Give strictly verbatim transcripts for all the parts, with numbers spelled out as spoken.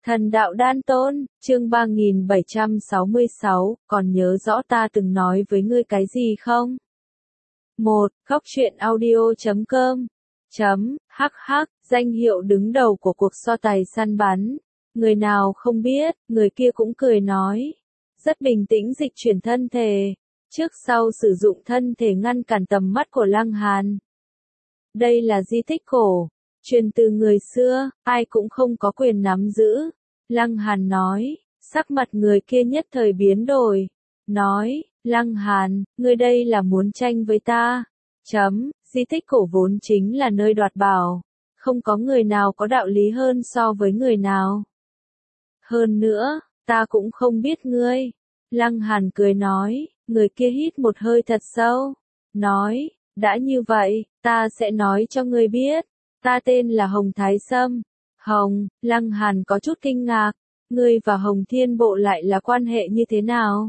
Thần đạo đan tôn, chương ba nghìn bảy trăm sáu mươi sáu, còn nhớ rõ ta từng nói với ngươi cái gì không? một. Góc truyện audio chấm com chấm hắc hắc, danh hiệu đứng đầu của cuộc so tài săn bắn. Người nào không biết, người kia cũng cười nói. Rất bình tĩnh dịch chuyển thân thể, trước sau sử dụng thân thể ngăn cản tầm mắt của Lăng Hàn. Đây là di tích cổ, truyền từ người xưa, ai cũng không có quyền nắm giữ. Lăng Hàn nói, sắc mặt người kia nhất thời biến đổi. Nói, Lăng Hàn, ngươi đây là muốn tranh với ta. Chấm, di tích cổ vốn chính là nơi đoạt bảo. Không có người nào có đạo lý hơn so với người nào. Hơn nữa, ta cũng không biết ngươi. Lăng Hàn cười nói, người kia hít một hơi thật sâu. Nói, đã như vậy, ta sẽ nói cho ngươi biết. Ta tên là Hồng Thái Sâm. Hồng, Lăng Hàn có chút kinh ngạc. Ngươi và Hồng Thiên Bộ lại là quan hệ như thế nào?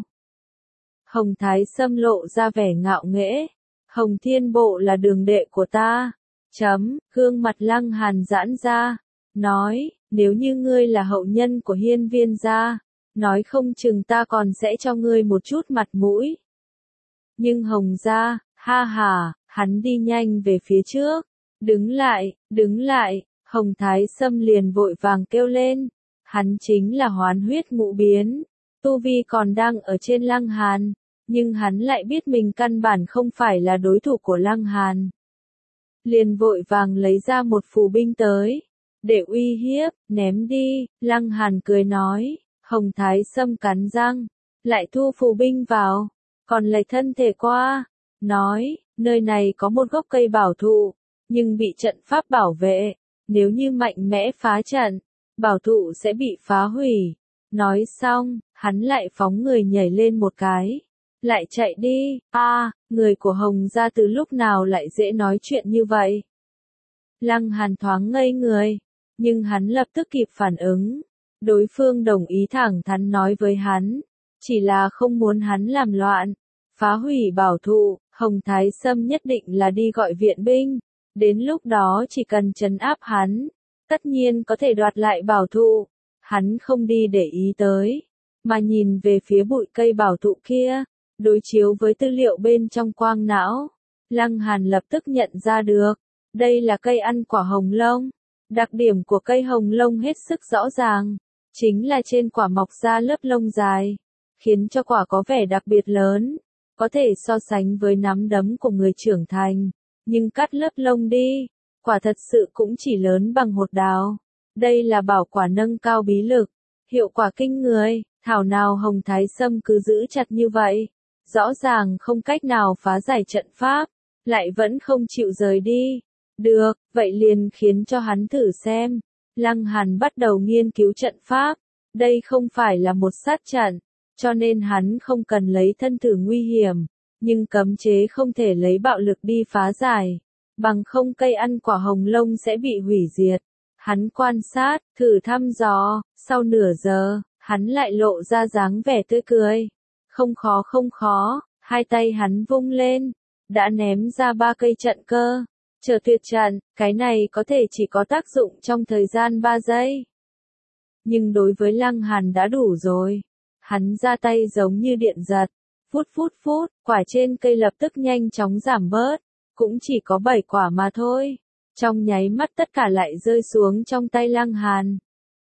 Hồng Thái Sâm lộ ra vẻ ngạo nghễ. Hồng Thiên Bộ là đường đệ của ta. Chấm, gương mặt Lăng Hàn giãn ra. Nói, nếu như ngươi là hậu nhân của Hiên Viên gia, nói không chừng ta còn sẽ cho ngươi một chút mặt mũi. Nhưng Hồng gia, ha ha, hắn đi nhanh về phía trước. Đứng lại, đứng lại, Hồng Thái Sâm liền vội vàng kêu lên. Hắn chính là hoán huyết ngũ biến. Tu vi còn đang ở trên Lăng Hàn, nhưng hắn lại biết mình căn bản không phải là đối thủ của Lăng Hàn. Liền vội vàng lấy ra một phù binh tới. Để uy hiếp, ném đi, Lăng Hàn cười nói. Hồng Thái Sâm cắn răng, lại thu phù binh vào, còn lấy thân thể qua. Nói, nơi này có một gốc cây bảo thụ, nhưng bị trận pháp bảo vệ. Nếu như mạnh mẽ phá trận, bảo thụ sẽ bị phá hủy. Nói xong, hắn lại phóng người nhảy lên một cái. Lại chạy đi, a à, người của Hồng gia từ lúc nào lại dễ nói chuyện như vậy? Lăng Hàn thoáng ngây người, nhưng hắn lập tức kịp phản ứng. Đối phương đồng ý thẳng thắn nói với hắn, chỉ là không muốn hắn làm loạn, phá hủy bảo thụ. Hồng Thái Sâm nhất định là đi gọi viện binh, đến lúc đó chỉ cần trấn áp hắn, tất nhiên có thể đoạt lại bảo thụ. Hắn không đi để ý tới, mà nhìn về phía bụi cây bảo thụ kia, đối chiếu với tư liệu bên trong quang não. Lăng Hàn lập tức nhận ra được, đây là cây ăn quả hồng lông. Đặc điểm của cây hồng lông hết sức rõ ràng, chính là trên quả mọc ra lớp lông dài, khiến cho quả có vẻ đặc biệt lớn, có thể so sánh với nắm đấm của người trưởng thành, nhưng cắt lớp lông đi, quả thật sự cũng chỉ lớn bằng hột đào. Đây là bảo quả nâng cao bí lực, hiệu quả kinh người, thảo nào Hồng Thái Sâm cứ giữ chặt như vậy, rõ ràng không cách nào phá giải trận pháp, lại vẫn không chịu rời đi. Được, vậy liền khiến cho hắn thử xem. Lăng Hàn bắt đầu nghiên cứu trận pháp, đây không phải là một sát trận, cho nên hắn không cần lấy thân thử nguy hiểm, nhưng cấm chế không thể lấy bạo lực đi phá giải, bằng không cây ăn quả hồng lông sẽ bị hủy diệt. Hắn quan sát, thử thăm dò, sau nửa giờ, hắn lại lộ ra dáng vẻ tươi cười. Không khó không khó, hai tay hắn vung lên, đã ném ra ba cây trận cơ. Chờ tuyệt trận, cái này có thể chỉ có tác dụng trong thời gian ba giây. Nhưng đối với Lăng Hàn đã đủ rồi. Hắn ra tay giống như điện giật. Phút phút phút, quả trên cây lập tức nhanh chóng giảm bớt. Cũng chỉ có bảy quả mà thôi. Trong nháy mắt tất cả lại rơi xuống trong tay Lăng Hàn.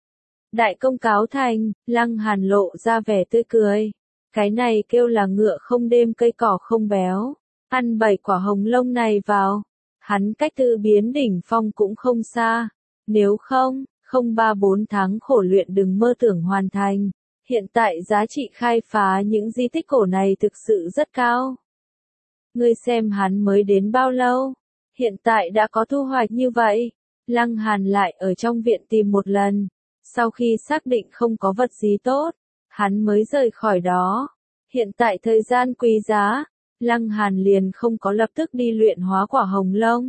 Đại công cáo thành, Lăng Hàn lộ ra vẻ tươi cười. Cái này kêu là ngựa không đêm cây cỏ không béo. Ăn bảy quả hồng lông này vào. Hắn cách tự biến đỉnh phong cũng không xa. Nếu không, không ba bốn tháng khổ luyện đừng mơ tưởng hoàn thành. Hiện tại giá trị khai phá những di tích cổ này thực sự rất cao. Ngươi xem hắn mới đến bao lâu, hiện tại đã có thu hoạch như vậy. Lăng Hàn lại ở trong viện tìm một lần. Sau khi xác định không có vật gì tốt, hắn mới rời khỏi đó. Hiện tại thời gian quý giá, Lăng Hàn liền không có lập tức đi luyện hóa quả hồng lông,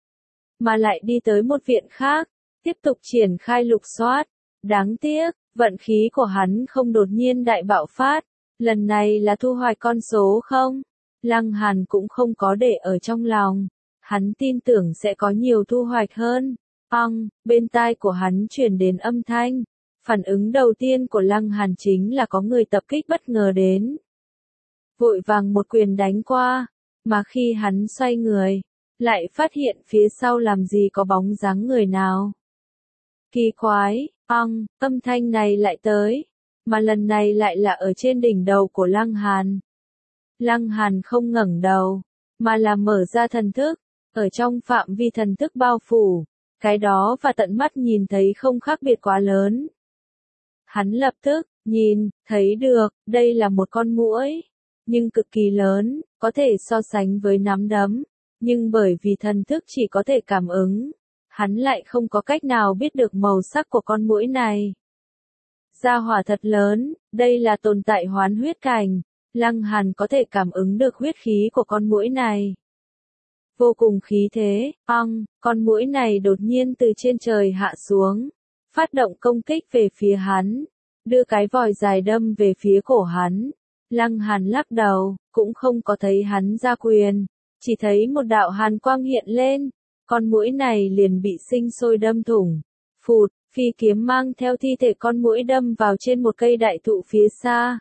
mà lại đi tới một viện khác, tiếp tục triển khai lục soát. Đáng tiếc, vận khí của hắn không đột nhiên đại bạo phát, lần này là thu hoạch con số không. Lăng Hàn cũng không có để ở trong lòng, hắn tin tưởng sẽ có nhiều thu hoạch hơn. Ong, bên tai của hắn truyền đến âm thanh, Phản ứng đầu tiên của Lăng Hàn chính là có người tập kích bất ngờ đến. Vội vàng một quyền đánh qua, mà khi hắn xoay người, lại phát hiện phía sau làm gì có bóng dáng người nào. Kỳ quái, ong, âm thanh này lại tới, mà lần này lại là ở trên đỉnh đầu của Lăng Hàn. Lăng Hàn không ngẩng đầu, mà là mở ra thần thức, ở trong phạm vi thần thức bao phủ, cái đó và tận mắt nhìn thấy không khác biệt quá lớn. Hắn lập tức, nhìn, thấy được, đây là một con muỗi, nhưng cực kỳ lớn, có thể so sánh với nắm đấm, nhưng bởi vì thần thức chỉ có thể cảm ứng, hắn lại không có cách nào biết được màu sắc của con muỗi này. Gia hỏa thật lớn, đây là tồn tại hoán huyết cảnh, Lăng Hàn có thể cảm ứng được huyết khí của con muỗi này. Vô cùng khí thế, ong, con muỗi này đột nhiên từ trên trời hạ xuống, phát động công kích về phía hắn, đưa cái vòi dài đâm về phía cổ hắn. Lăng Hàn lắc đầu, cũng không có thấy hắn ra quyền, chỉ thấy một đạo hàn quang hiện lên, con muỗi này liền bị sinh sôi đâm thủng. Phụt, phi kiếm mang theo thi thể con muỗi đâm vào trên một cây đại thụ phía xa.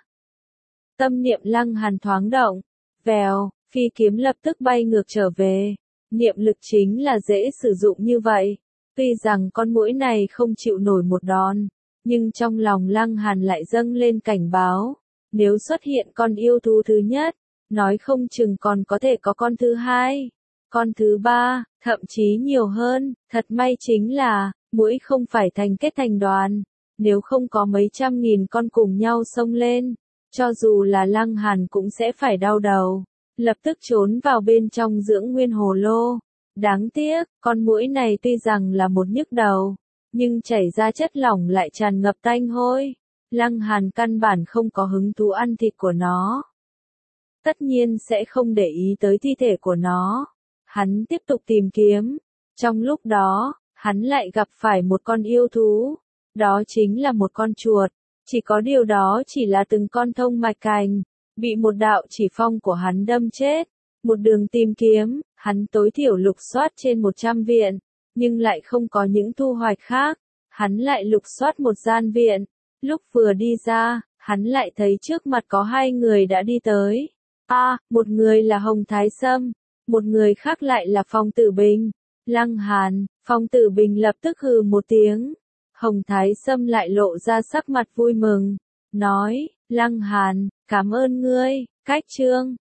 Tâm niệm Lăng Hàn thoáng động, vèo, phi kiếm lập tức bay ngược trở về. Niệm lực chính là dễ sử dụng như vậy. Tuy rằng con muỗi này không chịu nổi một đòn, nhưng trong lòng Lăng Hàn lại dâng lên cảnh báo. Nếu xuất hiện con yêu thú thứ nhất, nói không chừng còn có thể có con thứ hai, con thứ ba, thậm chí nhiều hơn. Thật may chính là, muỗi không phải thành kết thành đoàn, nếu không có mấy trăm nghìn con cùng nhau xông lên, cho dù là Lăng Hàn cũng sẽ phải đau đầu, lập tức trốn vào bên trong dưỡng nguyên hồ lô. Đáng tiếc, con muỗi này tuy rằng là một nhức đầu, nhưng chảy ra chất lỏng lại tràn ngập tanh hôi. Lăng Hàn căn bản không có hứng thú ăn thịt của nó. Tất nhiên sẽ không để ý tới thi thể của nó. Hắn tiếp tục tìm kiếm. Trong lúc đó, hắn lại gặp phải một con yêu thú. Đó chính là một con chuột. Chỉ có điều đó chỉ là từng con thông mạch cành. Bị một đạo chỉ phong của hắn đâm chết. Một đường tìm kiếm, hắn tối thiểu lục soát trên một trăm viện. Nhưng lại không có những thu hoạch khác. Hắn lại lục soát một gian viện. Lúc vừa đi ra, hắn lại thấy trước mặt có hai người đã đi tới. A, à, một người là Hồng Thái Sâm, một người khác lại là Phong Tử Bình. Lăng Hàn, Phong Tử Bình lập tức hừ một tiếng. Hồng Thái Sâm lại lộ ra sắc mặt vui mừng, nói, Lăng Hàn, cảm ơn ngươi. Cách chương